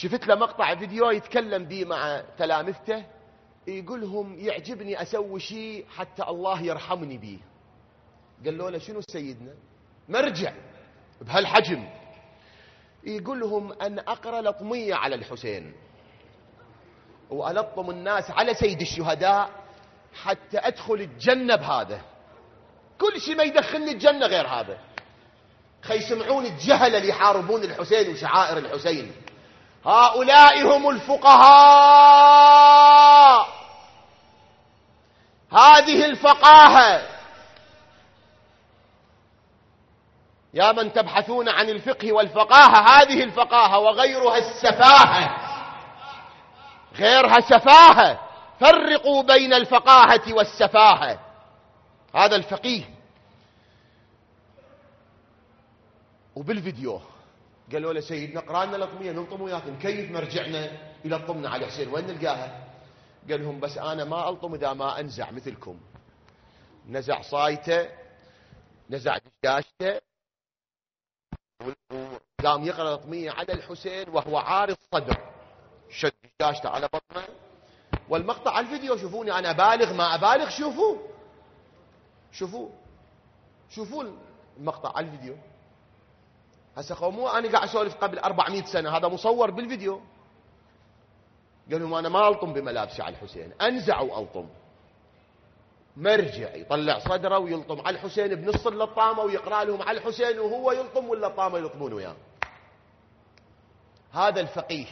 شفت له مقطع فيديو يتكلم به مع تلامذته، يقول لهم يعجبني أسوي شيء حتى الله يرحمني به. قالوا له شنو سيدنا؟ مرجع بهالحجم. يقول لهم أن أقرأ لطمية على الحسين وألطم الناس على سيد الشهداء حتى أدخل الجنة بهذا، كل شيء ما يدخلني الجنة غير هذا. يسمعون الجهلة اللي يحاربون الحسين وشعائر الحسين. هؤلاء هم الفقهاء، هذه الفقاهة. يا من تبحثون عن الفقه والفقاهة، هذه الفقاهة، وغيرها السفاهة، غيرها سفاهة. فرقوا بين الفقاهة والسفاهة. هذا الفقيه. وبالفيديو قالوا له سيدنا اقرأ لنا لطمية نلطم وياك، نكيف مرجعنا يلطمنا على حسين، وين نلقاها؟ قال لهم بس أنا ما ألطم إذا ما أنزع مثلكم. نزع صايته، نزع دشاشته، وقام يقرأ لطمية على الحسين وهو عارض صدر، شد دشاشته على بطنه. والمقطع على الفيديو، شوفوني أنا بالغ ما أبالغ، شوفوا شوفوا شوفوا المقطع على الفيديو. هسه قوموا أنا قاعد أسولف قبل 400 سنة، هذا مصور بالفيديو. قال لهم أنا ما ألطم بملابسي على الحسين، أنزع وألطم. مرجع يطلع صدره ويلطم على الحسين بنص اللطامة ويقرأ لهم على الحسين وهو يلطم واللطامة يلطمون وياه. هذا الفقيه،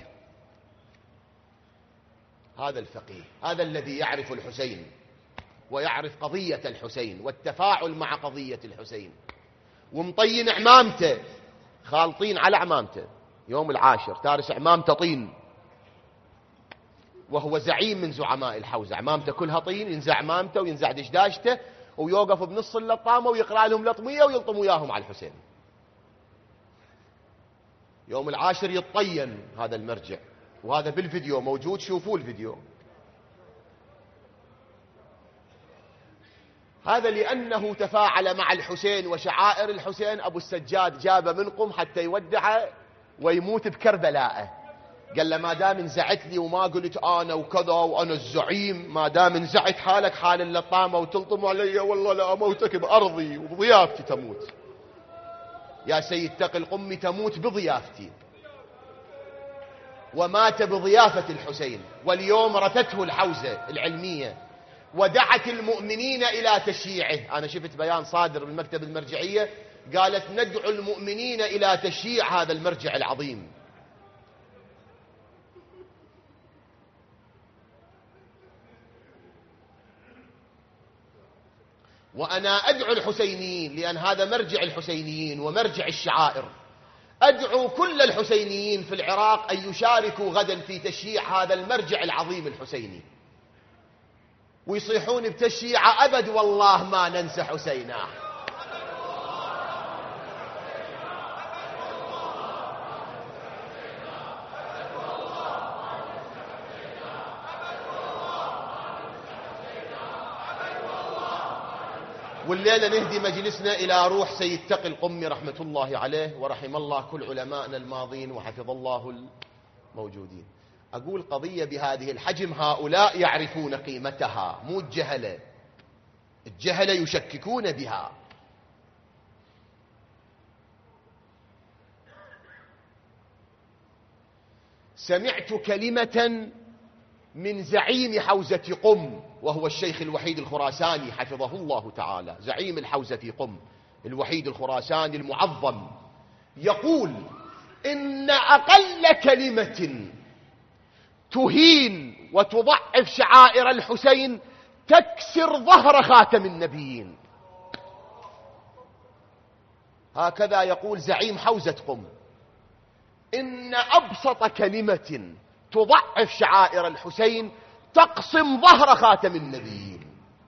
هذا الفقيه، هذا الذي يعرف الحسين ويعرف قضية الحسين والتفاعل مع قضية الحسين. ومطين عمامته، خالطين على عمامته يوم العاشر، تارس عمامته طين، وهو زعيم من زعماء الحوزة. عمامته كلها طين، ينزع عمامته وينزع دشداشته ويوقف بنص اللطامة ويقرأ لهم لطمية ويلطم وياهم على الحسين. يوم العاشر يتطين هذا المرجع، وهذا بالفيديو موجود، شوفوا الفيديو. هذا لأنه تفاعل مع الحسين وشعائر الحسين. أبو السجاد جابه من قم حتى يودعه ويموت بكربلاءه. قال له ما دام انزعت لي وما قلت أنا وكذا وأنا الزعيم، ما دام انزعت حالك حال اللطامة وتلطم علي، والله لا أموتك بأرضي وبضيافتي تموت. يا سيد تقي القم تموت بضيافتي. ومات بضيافة الحسين. واليوم رثته الحوزة العلمية ودعت المؤمنين إلى تشييعه. أنا شفت بيان صادر من مكتب المرجعية، قالت ندعو المؤمنين إلى تشييع هذا المرجع العظيم. وأنا أدعو الحسينيين، لأن هذا مرجع الحسينيين ومرجع الشعائر. أدعو كل الحسينيين في العراق أن يشاركوا غدا في تشييع هذا المرجع العظيم الحسيني، ويصيحون بتشييع أبد والله ما ننسى حسينا. والليلة نهدي مجلسنا إلى روح سيد تقي القمي رحمة الله عليه، ورحم الله كل علمائنا الماضين وحفظ الله الموجودين. أقول قضية بهذه الحجم هؤلاء يعرفون قيمتها، مو الجهلة. الجهلة يشككون بها. سمعت كلمة من زعيم حوزة قم، وهو الشيخ الوحيد الخراساني حفظه الله تعالى، زعيم الحوزة في قم الوحيد الخراساني المعظم، يقول إن أقل كلمة تهين وتضعف شعائر الحسين تكسر ظهر خاتم النبيين. هكذا يقول زعيم حوزة قم. إن أبسط كلمة تضعف شعائر الحسين تقسم ظهر خاتم النبيين.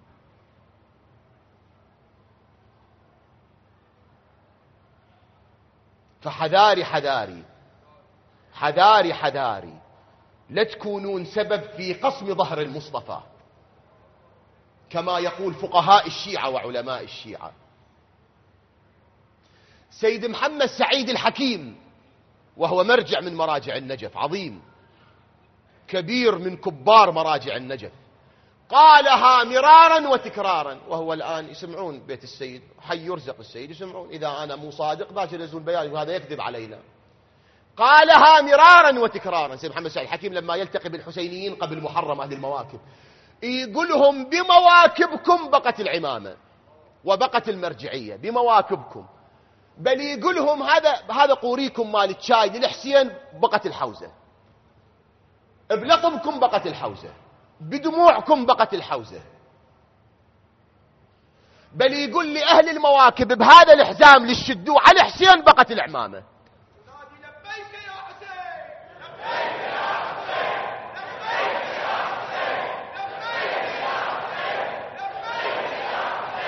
فحذاري حذاري حذاري حذاري، لا تكونون سبب في قسم ظهر المصطفى كما يقول فقهاء الشيعة وعلماء الشيعة. سيد محمد سعيد الحكيم وهو مرجع من مراجع النجف، عظيم كبير من كبار مراجع النجف، قالها مرارا وتكرارا، وهو الآن يسمعون بيت السيد، حي يرزق السيد، يسمعون إذا أنا مو صادق باكر ينزلون بيان وهذا يكذب علينا. قالها مرارا وتكرارا. سيد محمد سعيد الحكيم لما يلتقي بالحسينيين قبل محرم أهل المواكب يقولهم بمواكبكم بقت العمامة وبقت المرجعية، بمواكبكم، بل يقولهم هذا قوريكم مال الشاي للحسين بقت الحوزة، بلطمكم بقت الحوزة، بدموعكم بقت الحوزة، بل يقول لأهل المواكب بهذا الحزام للشدوع على حسين بقت العمامة. لبيك يا حسين، لبيك يا حسين، لبيك يا حسين، لبيك يا حسين، لبيك يا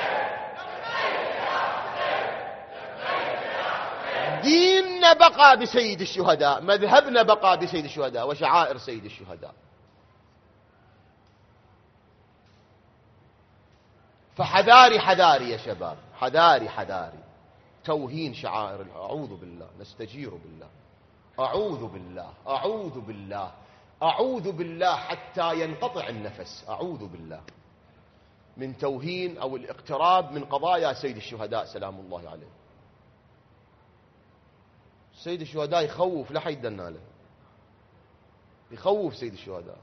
حسين، لبيك يا حسين. ديننا بقى بسيد الشهداء، مذهبنا بقى بسيد الشهداء وشعائر سيد الشهداء. فحذاري حذاري يا شباب، حذاري حذاري توهين شعائر الله. أعوذ بالله، نستجير بالله، أعوذ بالله، أعوذ بالله، أعوذ بالله حتى ينقطع النفس، أعوذ بالله من توهين أو الاقتراب من قضايا سيد الشهداء سلام الله عليه. سيد الشهداء يخوف، لا حيدنا له، يخوف سيد الشهداء.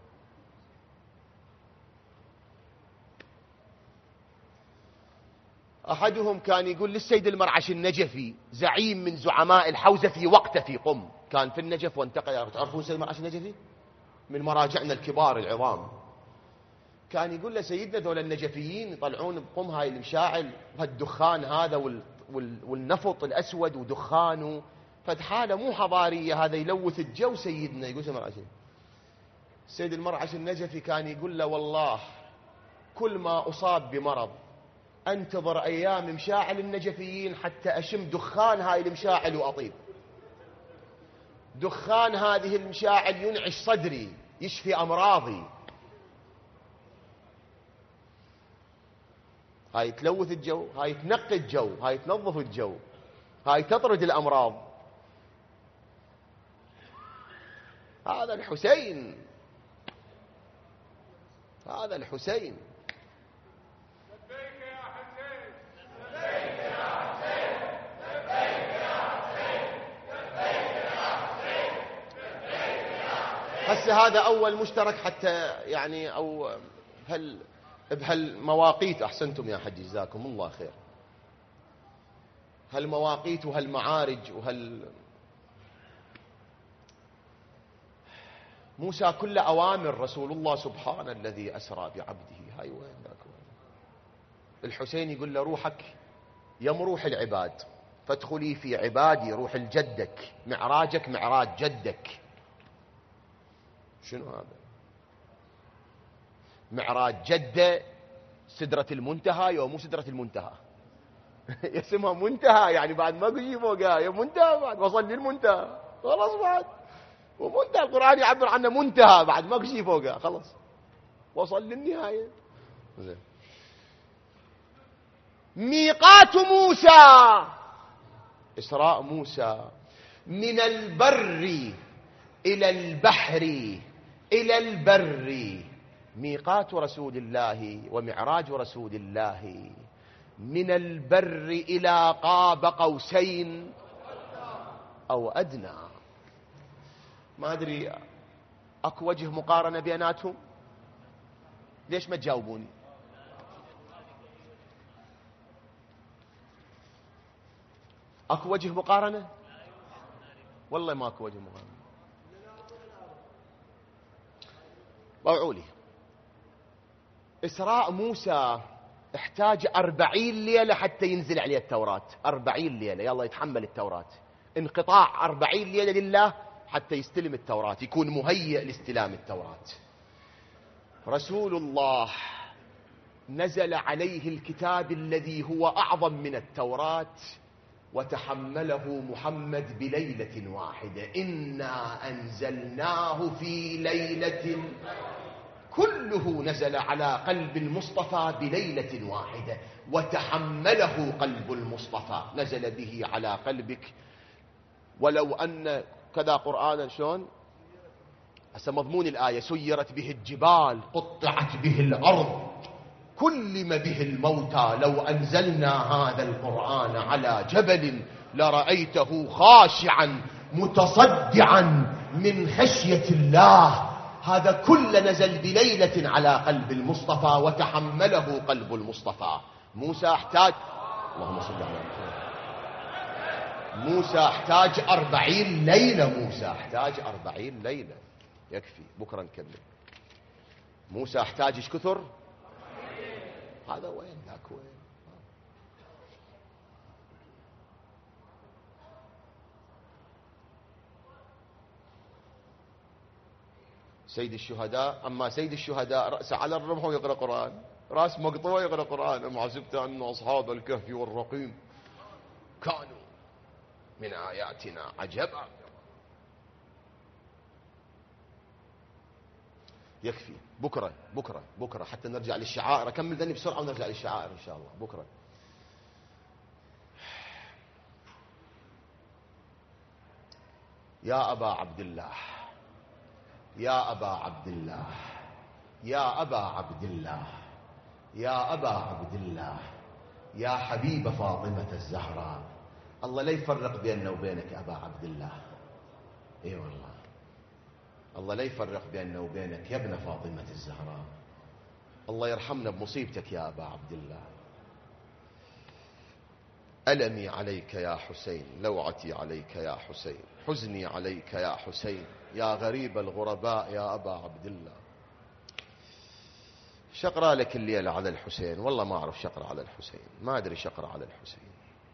أحدهم كان يقول للسيد المرعش النجفي زعيم من زعماء الحوزة في وقته في قم، كان في النجف وانتقل، تعرفون السيد المرعش النجفي من مراجعنا الكبار العظام، كان يقول له سيدنا ذول النجفيين يطلعون بقم هاي المشاعل وهالدخان هذا والنفط الأسود ودخانه، فحالة مو حضارية، هذا يلوث الجو سيدنا. يقول السيد المرعش النجفي كان يقول له والله كل ما أصاب بمرض أنتظر أيام مشاعل النجفيين حتى أشم دخان هاي المشاعل وأطيب، دخان هذه المشاعل ينعش صدري، يشفي أمراضي. هاي تلوث الجو، هاي تنقي الجو، هاي تنظف الجو، هاي تطرد الأمراض. هذا الحسين، هذا الحسين. هسه هذا أول مشترك حتى يعني أو بهالمواقيت. أحسنتم يا حج جزاكم الله خير. هالمواقيت وهالمعارج موسى كل أوامر رسول الله سبحان الذي أسرى بعبده. هاي وين ذاك الحسين يقول له روحك يم روح العباد فادخلي في عبادي، روح الجدك، معراجك معراج جدك. شنو هذا؟ معراج جدة سدرة المنتهى، يوم مو سدرة المنتهى اسمها منتهى، يعني بعد ما قجي فوقها يا منتهى، بعد وصل للمنتهى خلاص، بعد ومنتهى القرآن يعبر عنه منتهى بعد ما قجي فوقها خلاص وصل للنهاية. زين. ميقات موسى، إسراء موسى من البر إلى البحر إلى البر. ميقات رسول الله ومعراج رسول الله من البر إلى قاب قوسين أو أدنى. ما أدري أكو وجه مقارنة بيناتهم؟ ليش ما تجاوبوني؟ أكو وجه مقارنة؟ والله ما أكو وجه مقارنة. طوعوا لي. إسراء موسى احتاج 40 ليلة حتى ينزل عليه التوراة. 40 ليلة يلا يتحمل التوراة. انقطاع 40 ليلة لله حتى يستلم التوراة، يكون مهيئ لاستلام التوراة. رسول الله نزل عليه الكتاب الذي هو أعظم من التوراة وتحمله محمد بليلة واحدة. إنا أنزلناه في ليلة، كله نزل على قلب المصطفى بليلة واحدة وتحمله قلب المصطفى، نزل به على قلبك ولو أن كذا قرآنا شلون هسه مضمون الآية سيرت به الجبال قطعت به الأرض كلم به الموتى لو أنزلنا هذا القرآن على جبل لرأيته خاشعا متصدعا من خشية الله. هذا كل نزل بليلة على قلب المصطفى وتحمله قلب المصطفى. موسى احتاج اللهم صل على محمد. موسى احتاج 40 ليلة. موسى احتاج 40 ليلة. يكفي بكرة نكمل. موسى احتاج ايش كثر؟ هذا وين ذاك وين. سيد الشهداء أما سيد الشهداء رأسه على الرمح ويقرأ قرآن راس مقطوع يقرأ قرآن. أم حسبت أن أصحاب الكهف والرقيم كانوا من آياتنا عجبا. يكفي بكرة حتى نرجع للشعائر. أكمل ذني بسرعة ونرجع للشعائر إن شاء الله بكرة. يا أبا عبد الله يا أبا عبد الله يا أبا عبد الله يا أبا عبد الله يا حبيب فاطمة الزهراء. الله لا يفرق بيننا وبينك أبا عبد الله. اي والله الله لا يفرق بيننا وبينك يا ابن فاطمة الزهراء. الله يرحمنا بمصيبتك يا أبا عبد الله. ألمي عليك يا حسين لوعتي عليك يا حسين حزني عليك يا حسين يا غريب الغرباء يا أبا عبد الله. شقرأ لك الليلة على الحسين. والله ما أعرف شقرأ على الحسين ما أدري شقرأ على الحسين.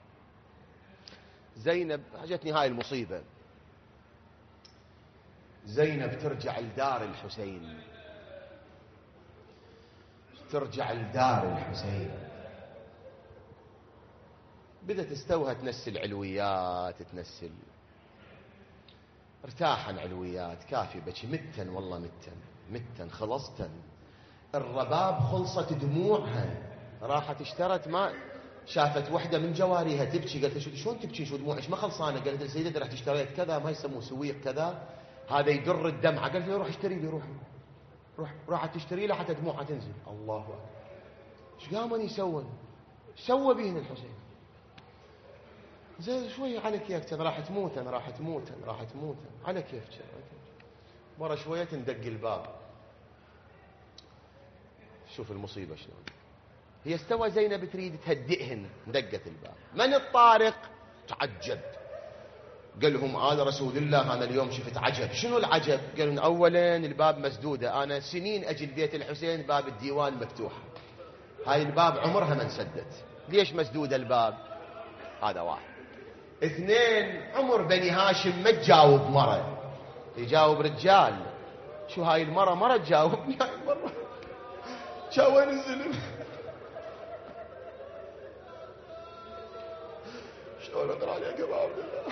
زينب جتني هاي المصيبة. زينب ترجع لدار الحسين ترجع لدار الحسين. بدأت تستوها تنسل علويات تنسل ارتاحا علويات كافي بكي متن والله متن خلصتن. الرباب خلصت دموعها راحت اشترت ما شافت وحدة من جواريها تبكي قالت شلون تبكي شو دموعك ما خلصانة. قالت سيدتي رحت اشتريت كذا ما يسموه سويق كذا هذا يدر الدمعة. قالت لي روح اشتري لي روح راحت تشتري له حتى دموعها تنزل. الله أكبر ايش قامن يسوون سوى بين الحسين زين شوية على كيفك راح تموتن على كيفك. مرة شوية تندق الباب. شوف المصيبة شلون هي استوى زينب تريد تهدئهن دقت الباب. من الطارق؟ تعجب قال لهم آل رسول الله أنا اليوم شفت عجب. شنو العجب؟ قالوا أولا الباب مسدودة. أنا سنين أجي بيت الحسين باب الديوان مفتوح هاي الباب عمرها ما انسدت. ليش مسدودة الباب؟ هذا واحد. اثنين عمر بني هاشم ما تجاوب مرة يجاوب رجال. شو هاي المرة مرة تجاوبني هاي المرة شاوين الزلم شلون اقرا عليك يا ابو عبد الله.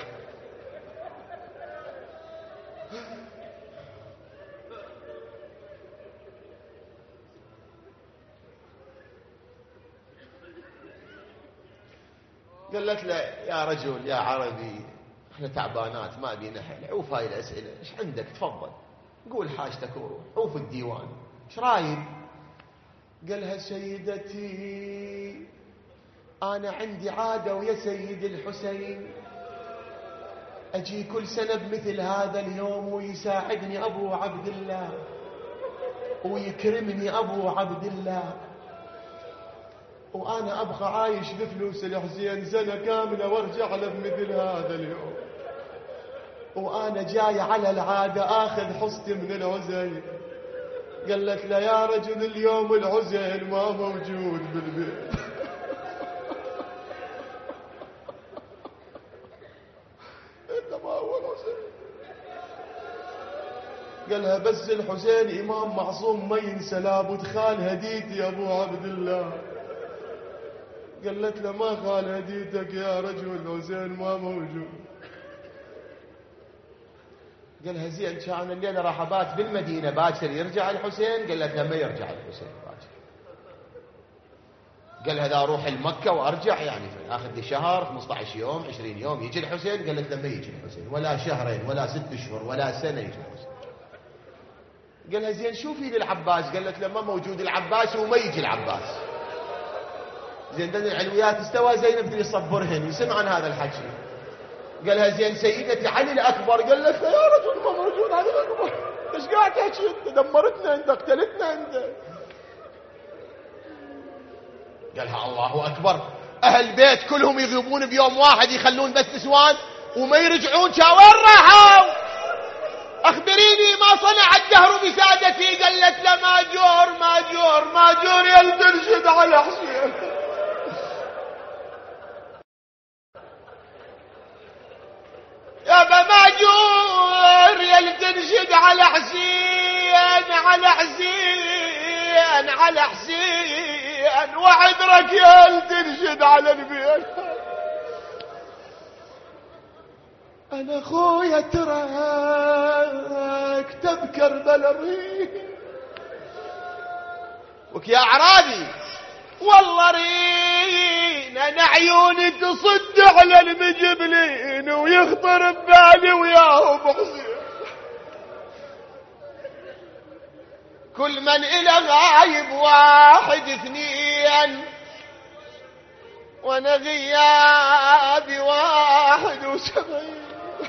قالت له يا رجل يا عربي احنا تعبانات ما ابي نحل عوف هاي الاسئله ايش عندك تفضل قول حاجتك وروح عوف الديوان ايش رايد. قالها سيدتي انا عندي عاده ويا سيد الحسين اجي كل سنه بمثل هذا اليوم ويساعدني ابو عبد الله ويكرمني ابو عبد الله وأنا أبقى عايش بفلوس الحسين سنة كاملة وارجع له بمثل هذا اليوم. وأنا جاي على العادة آخذ حصتي من العزيل. قالت له يا رجل اليوم العزيل ما موجود بالبيت. إنت ما هو العزيل. قالها بس الحسين إمام معصوم ما ينسى لابد خال هديتي يا أبو عبد الله. قالت له ما خال هديتك يا رجل حسين ما موجود. قالها زين كان الليله راح ابات بالمدينه باكر يرجع الحسين. قالت له ما يرجع الحسين باكر. قال هذا أروح المكة وأرجع يعني أخذ لي شهر 15 يوم 20 يوم يجي الحسين. قالت لما يجي الحسين ولا شهرين ولا 6 أشهر ولا سنة يجي الحسين. قال لها زين شوفي للعباس. قالت لما موجود العباس وما يجي العباس. زين دن العلويات استوى زينب بدي يصبرهن يسمع عن هذا الحكي. قال لها زين سيدتي علي الأكبر. قال لك يا رجل ما موجود علي الأكبر. ايش قاعد تحكي انت؟ دمرتنا انت قتلتنا انت. قالها الله أكبر أهل بيت كلهم يغيبون بيوم واحد يخلون بس نسوان وما يرجعون. وين راحوا؟ أخبريني ما صنع الدهر بسادتي. قالت له ماجور ماجور ماجور يلتنشد على حسين. يابا ماجور يلتنشد على حسين على حسين على حسين وعذرك يلتنشد على البيت. أنا خويا تراك تذكر بلري وك يا أعرابي والله رين أنا عيوني تصد على المجبلين ويخطر ببالي وياهم حسين. كل من إله غايب 1 2 وأنا غيابي 71.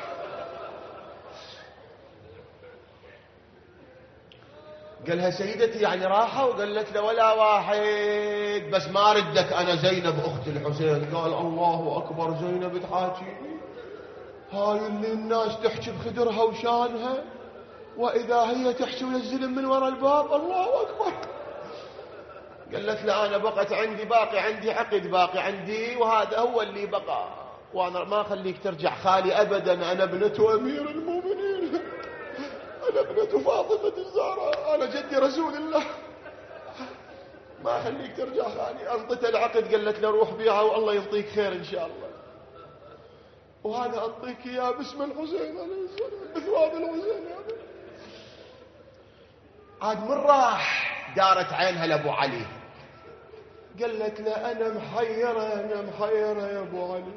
قالها سيدتي يعني راحة؟ وقالت له ولا واحد بس ما ردك أنا زينب أخت الحسين. قال الله أكبر زينب تحاكيني هاي اللي الناس تحكي بخدرها وشانها وإذا هي تحكي وينزل من وراء الباب. الله أكبر. قالت له أنا بقت عندي باقي عندي عقد باقي عندي وهذا هو اللي بقى وأنا ما أخليك ترجع خالي أبدا. أنا ابنة أمير المؤمنين أنا ابنة فاطمة الزهراء أنا جدي رسول الله ما أخليك ترجع خالي. أنطت العقد. قالت له روح بيعها والله يعطيك خير إن شاء الله وهذا أعطيك إياه باسم الحسين عليه السلام بثواب الحسين يا بني. عاد من راح دارت عينها لأبو علي. قالت له أنا محيرة يا أبو علي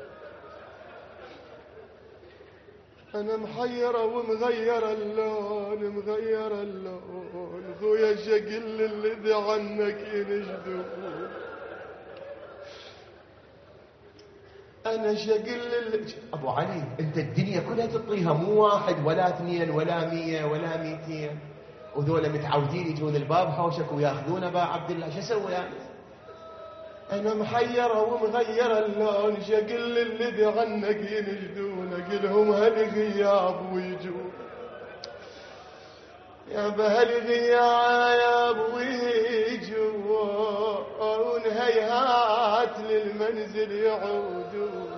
أنا محيرة ومغيرة اللون خويا الشقل الذي عنك ينجدون. أنا شقل أبو علي أنت الدنيا كلها تطيها مو 1 ولا 2 ولا 100 ولا 200 وذولا متعودين يجون الباب حوشك وياخذون أبا عبد الله شو أسوي يعني؟ أنا محيرة ومغيرة اللون شقل الذي عنك ينجدون قلهم هل غياب ويجون يا بهل غياب ويجون هيهات للمنزل يعودون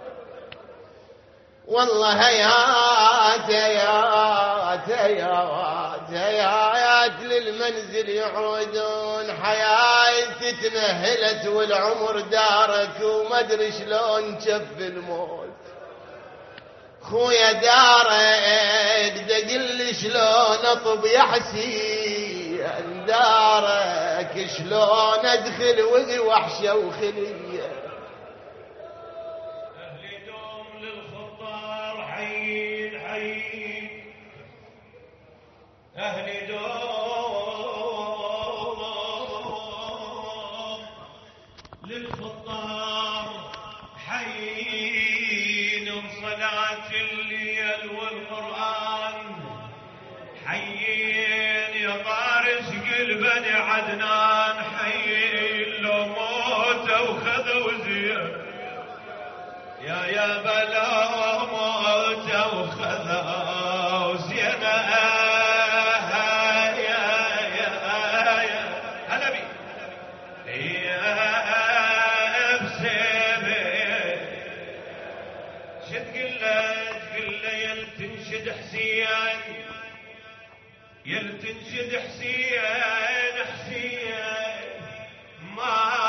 والله هيهات هيهات هيهات هيهات للمنزل يعودون. حياتي تنهلت والعمر دارك وما ادري شلون جف الموت. خويا دارك دقل شلون اطب يا حسين دارك شلون ادخل وذي وحشه وخليه. اهلي دوم للخطار حين حين اهلي دوم للخطار حين صلاة الليل والقرآن حين يا فارس قلبني عدنان حين لو موته وخذوا زين يا بلا موته وخذوا زين هلا بي يلتنشد حسين يلتنشد حسين ما